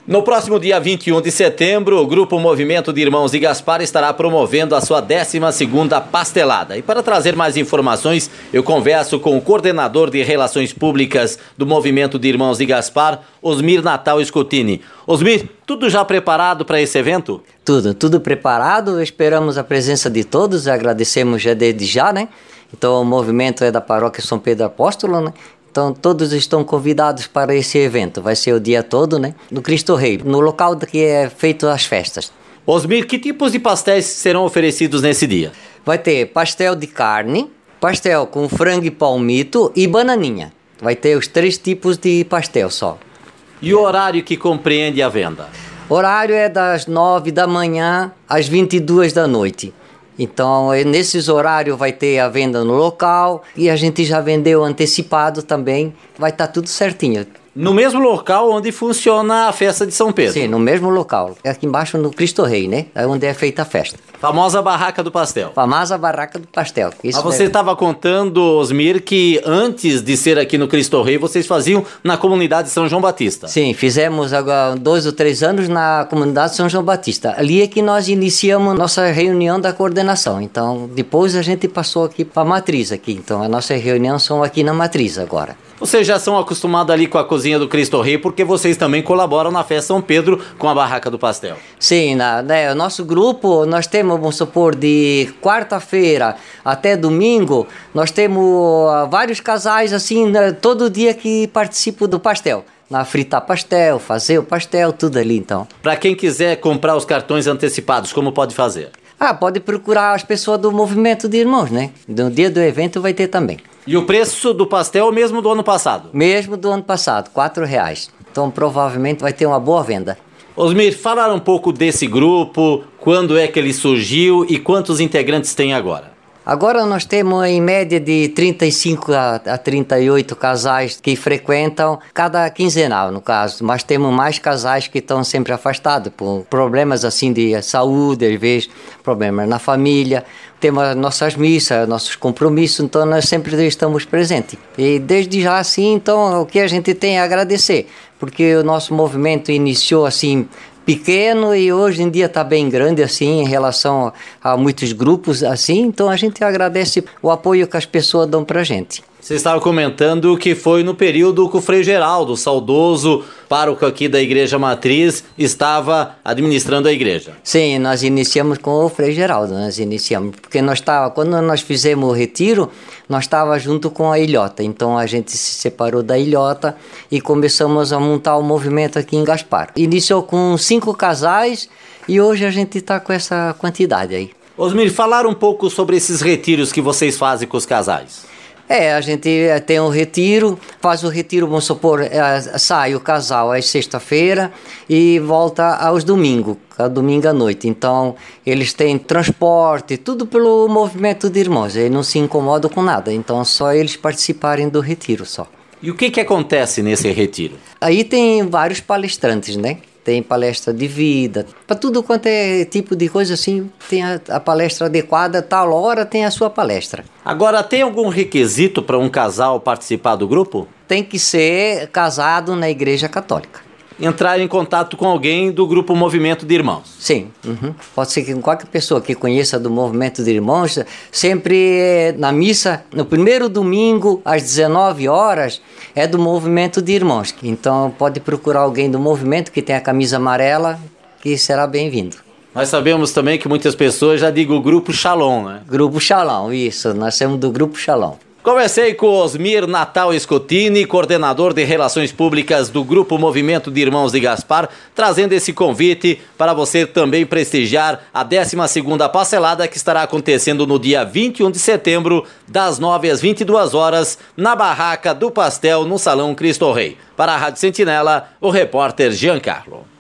No próximo dia 21 de setembro, o Grupo Movimento de Irmãos de Gaspar estará promovendo a sua 12ª pastelada. E para trazer mais informações, eu converso com o coordenador de Relações Públicas do Movimento de Irmãos de Gaspar, Osmir Natal Scutini. Osmir, tudo já preparado para esse evento? Tudo preparado. Esperamos a presença de todos, agradecemos já desde já, né? Então o movimento é da Paróquia São Pedro Apóstolo, né? Então todos estão convidados para esse evento, vai ser o dia todo, né? No Cristo Rei, no local que é feito as festas. Osmir, que tipos de pastéis serão oferecidos nesse dia? Vai ter pastel de carne, pastel com frango e palmito e bananinha. Vai ter os 3 tipos de pastel só. E o horário que compreende a venda? O horário é das 9 da manhã às 22 da noite. Então, nesses horários vai ter a venda no local e a gente já vendeu antecipado também. Vai estar tudo certinho. No mesmo local onde funciona a festa de São Pedro? Sim, no mesmo local. É aqui embaixo no Cristo Rei, né? É onde é feita a festa. Famosa Barraca do Pastel. Famosa Barraca do Pastel. Isso você estava contando, Osmir, que antes de ser aqui no Cristo Rei, vocês faziam na comunidade São João Batista. Sim, fizemos agora 2 ou 3 anos na comunidade São João Batista. Ali é que nós iniciamos nossa reunião da coordenação. Então, depois a gente passou aqui para a matriz aqui. Então, a nossa reunião são aqui na matriz agora. Vocês já são acostumados ali com a cozinha do Cristo Rei, porque vocês também colaboram na festa São Pedro com a Barraca do Pastel. Sim, o nosso grupo, nós temos, vamos supor, de quarta-feira até domingo, nós temos vários casais, assim, todo dia que participam do pastel. Na fritar pastel, fazer o pastel, tudo ali, então. Para quem quiser comprar os cartões antecipados, como pode fazer? Pode procurar as pessoas do Movimento de Irmãos, né? No dia do evento vai ter também. E o preço do pastel é o mesmo do ano passado? Mesmo do ano passado, R$4. Então provavelmente vai ter uma boa venda. Osmir, falar um pouco desse grupo, quando é que ele surgiu e quantos integrantes tem agora? Agora nós temos em média de 35 a 38 casais que frequentam cada quinzenal, no caso. Mas temos mais casais que estão sempre afastados por problemas assim de saúde, às vezes problemas na família. Temos as nossas missas, nossos compromissos, então nós sempre estamos presentes. E desde já assim, então, o que a gente tem a agradecer, porque o nosso movimento iniciou assim pequeno e hoje em dia está bem grande assim em relação a muitos grupos assim, então a gente agradece o apoio que as pessoas dão para a gente. Você estava comentando que foi no período que o Frei Geraldo, o saudoso pároco aqui da Igreja Matriz, estava administrando a igreja. Sim, nós iniciamos com o Frei Geraldo, porque quando nós fizemos o retiro, nós estávamos junto com a ilhota, então a gente se separou da ilhota e começamos a montar o movimento aqui em Gaspar. Iniciou com 5 casais e hoje a gente está com essa quantidade aí. Osmir, falar um pouco sobre esses retiros que vocês fazem com os casais. A gente tem um retiro, faz o retiro, vamos supor, sai o casal às sexta-feira e volta aos domingos, domingo à noite. Então, eles têm transporte, tudo pelo movimento de irmãos, eles não se incomodam com nada, então só eles participarem do retiro só. E o que acontece nesse retiro? Aí tem vários palestrantes, né? Tem palestra de vida, para tudo quanto é tipo de coisa assim, tem a palestra adequada, tal hora tem a sua palestra. Agora, tem algum requisito para um casal participar do grupo? Tem que ser casado na Igreja Católica. Entrar em contato com alguém do grupo Movimento de Irmãos. Sim, pode ser que qualquer pessoa que conheça do Movimento de Irmãos, sempre na missa, no primeiro domingo, às 19 horas, é do Movimento de Irmãos. Então pode procurar alguém do movimento que tem a camisa amarela, que será bem-vindo. Nós sabemos também que muitas pessoas já digam o Grupo Shalom, né? Grupo Shalom, isso, nós somos do Grupo Shalom. Conversei com Osmir Natal Scutini, coordenador de Relações Públicas do Grupo Movimento de Irmãos de Gaspar, trazendo esse convite para você também prestigiar a 12ª pastelada que estará acontecendo no dia 21 de setembro, das 9 às 22 horas, na Barraca do Pastel, no Salão Cristo Rei. Para a Rádio Sentinela, o repórter Giancarlo.